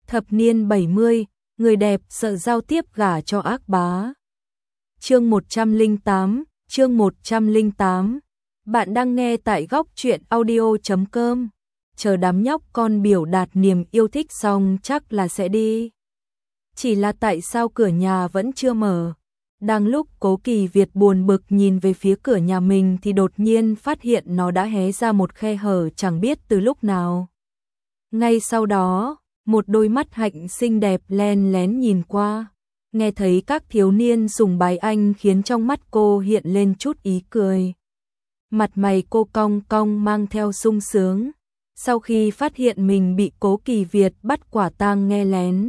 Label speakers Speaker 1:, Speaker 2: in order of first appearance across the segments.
Speaker 1: Thập niên 70, người đẹp sợ giao tiếp gả cho ác bá. Chương 108, chương 108. Bạn đang nghe tại góc truyện audio.com. Chờ đám nhóc con biểu đạt niềm yêu thích xong chắc là sẽ đi. Chỉ là tại sao cửa nhà vẫn chưa mở? Đang lúc Cố Kỳ Việt buồn bực nhìn về phía cửa nhà mình thì đột nhiên phát hiện nó đã hé ra một khe hở chẳng biết từ lúc nào. Ngay sau đó, một đôi mắt hạnh xinh đẹp len lén nhìn qua, nghe thấy các thiếu niên sùng bái anh khiến trong mắt cô hiện lên chút ý cười. Mặt mày cô cong cong mang theo sung sướng, sau khi phát hiện mình bị Cố Kỳ Việt bắt quả tang nghe lén.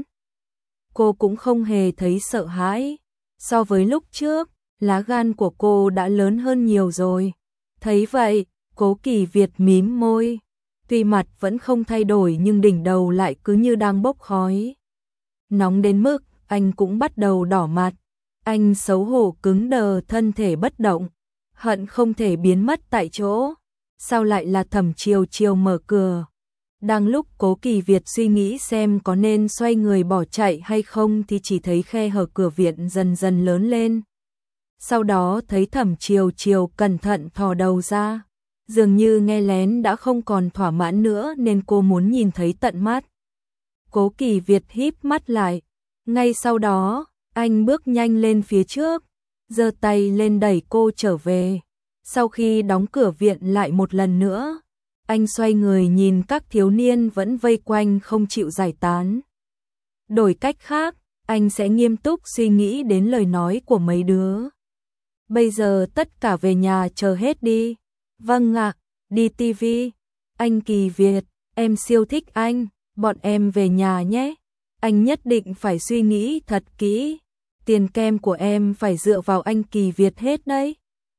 Speaker 1: Cô cũng không hề thấy sợ hãi, so với lúc trước, lá gan của cô đã lớn hơn nhiều rồi. Thấy vậy, Cố Kỳ Việt mím môi. Tuy mặt vẫn không thay đổi nhưng đỉnh đầu lại cứ như đang bốc khói. Nóng đến mức anh cũng bắt đầu đỏ mặt. Anh xấu hổ cứng đờ thân thể bất động, hận không thể biến mất tại chỗ. Sao lại là Thẩm Chiều Chiều mở cửa? Đang lúc Cố Kỳ Việt suy nghĩ xem có nên xoay người bỏ chạy hay không thì chỉ thấy khe hở cửa viện dần dần lớn lên. Sau đó thấy Thẩm Chiều Chiều cẩn thận thò đầu ra. Dường như nghe lén đã không còn thỏa mãn nữa nên cô muốn nhìn thấy tận mắt. Cố Kỳ Việt híp mắt lại. Ngay sau đó, anh bước nhanh lên phía trước, giơ tay lên đẩy cô trở về. Sau khi đóng cửa viện lại một lần nữa, anh xoay người nhìn các thiếu niên vẫn vây quanh không chịu giải tán. Đổi cách khác, anh sẽ nghiêm túc suy nghĩ đến lời nói của mấy đứa. Bây giờ tất cả về nhà chờ hết đi. Vâng ạ, đi tivi. Anh Kỳ Việt, em siêu thích anh, bọn em về nhà nhé. Anh nhất định phải suy nghĩ thật kỹ. Tiền kem của em phải dựa vào anh Kỳ Việt hết đấy.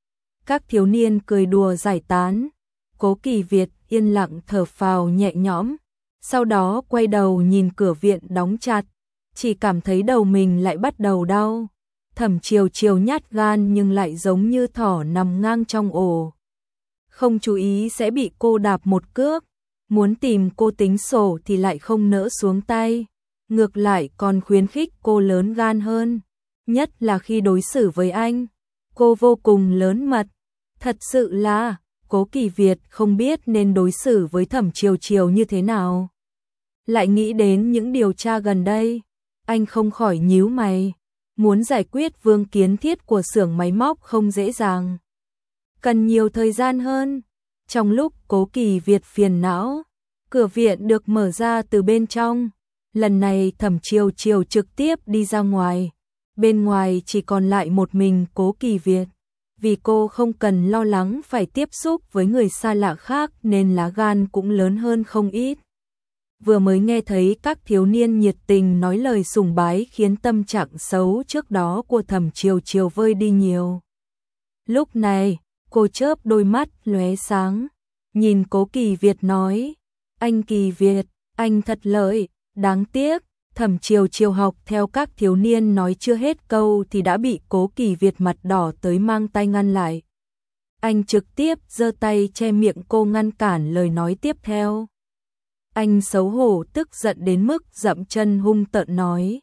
Speaker 1: Các thiếu niên cười đùa giải tán. Cố Kỳ Việt yên lặng thở phào nhẹ nhõm. Sau đó quay đầu nhìn cửa viện đóng chặt. Chỉ cảm thấy đầu mình lại bắt đầu đau. Thẩm Chiều Chiều nhát gan nhưng lại giống như thỏ nằm ngang trong ổ. Không chú ý sẽ bị cô đạp một cước, muốn tìm cô tính sổ thì lại không nỡ xuống tay, ngược lại còn khuyến khích cô lớn gan hơn, nhất là khi đối xử với anh, cô vô cùng lớn mật. Thật sự là, Cố Kỳ Việt không biết nên đối xử với Thẩm Chiều Chiều như thế nào. Lại nghĩ đến những điều tra gần đây, anh không khỏi nhíu mày, muốn giải quyết Vương Kiến Thiết của xưởng máy móc không dễ dàng. Cần nhiều thời gian hơn. Trong lúc Cố Kỳ Việt phiền não, cửa viện được mở ra từ bên trong. Lần này Thẩm Chiều Chiều trực tiếp đi ra ngoài. Bên ngoài chỉ còn lại một mình Cố Kỳ Việt. Vì cô không cần lo lắng phải tiếp xúc với người xa lạ khác nên lá gan cũng lớn hơn không ít. Vừa mới nghe thấy các thiếu niên nhiệt tình nói lời sùng bái khiến tâm trạng xấu trước đó của Thẩm Chiều Chiều vơi đi nhiều. Lúc này, cô chớp đôi mắt lóe sáng, nhìn Cố Kỳ Việt nói, anh Kỳ Việt, anh thật lợi, đáng tiếc, Thẩm Chiều Chiều học theo các thiếu niên nói chưa hết câu thì đã bị Cố Kỳ Việt mặt đỏ tới mang tay ngăn lại. Anh trực tiếp giơ tay che miệng cô ngăn cản lời nói tiếp theo. Anh xấu hổ tức giận đến mức dậm chân hung tợn nói.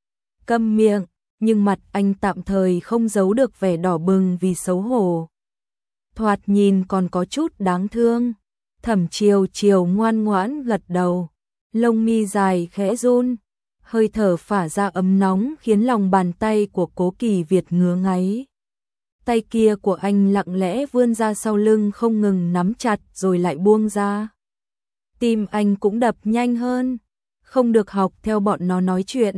Speaker 1: Câm miệng, nhưng mặt anh tạm thời không giấu được vẻ đỏ bừng vì xấu hổ. Thoạt nhìn còn có chút đáng thương. Thẩm Chiều Chiều ngoan ngoãn gật đầu, lông mi dài khẽ run, hơi thở phả ra ấm nóng khiến lòng bàn tay của Cố Kỳ Việt ngứa ngáy. Tay kia của anh lặng lẽ vươn ra sau lưng không ngừng nắm chặt rồi lại buông ra. Tim anh cũng đập nhanh hơn, không được học theo bọn nó nói chuyện.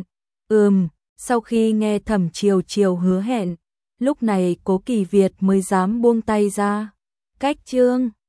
Speaker 1: Sau khi nghe Thẩm Chiều Chiều hứa hẹn, lúc này Cố Kỳ Việt mới dám buông tay ra. Cách chương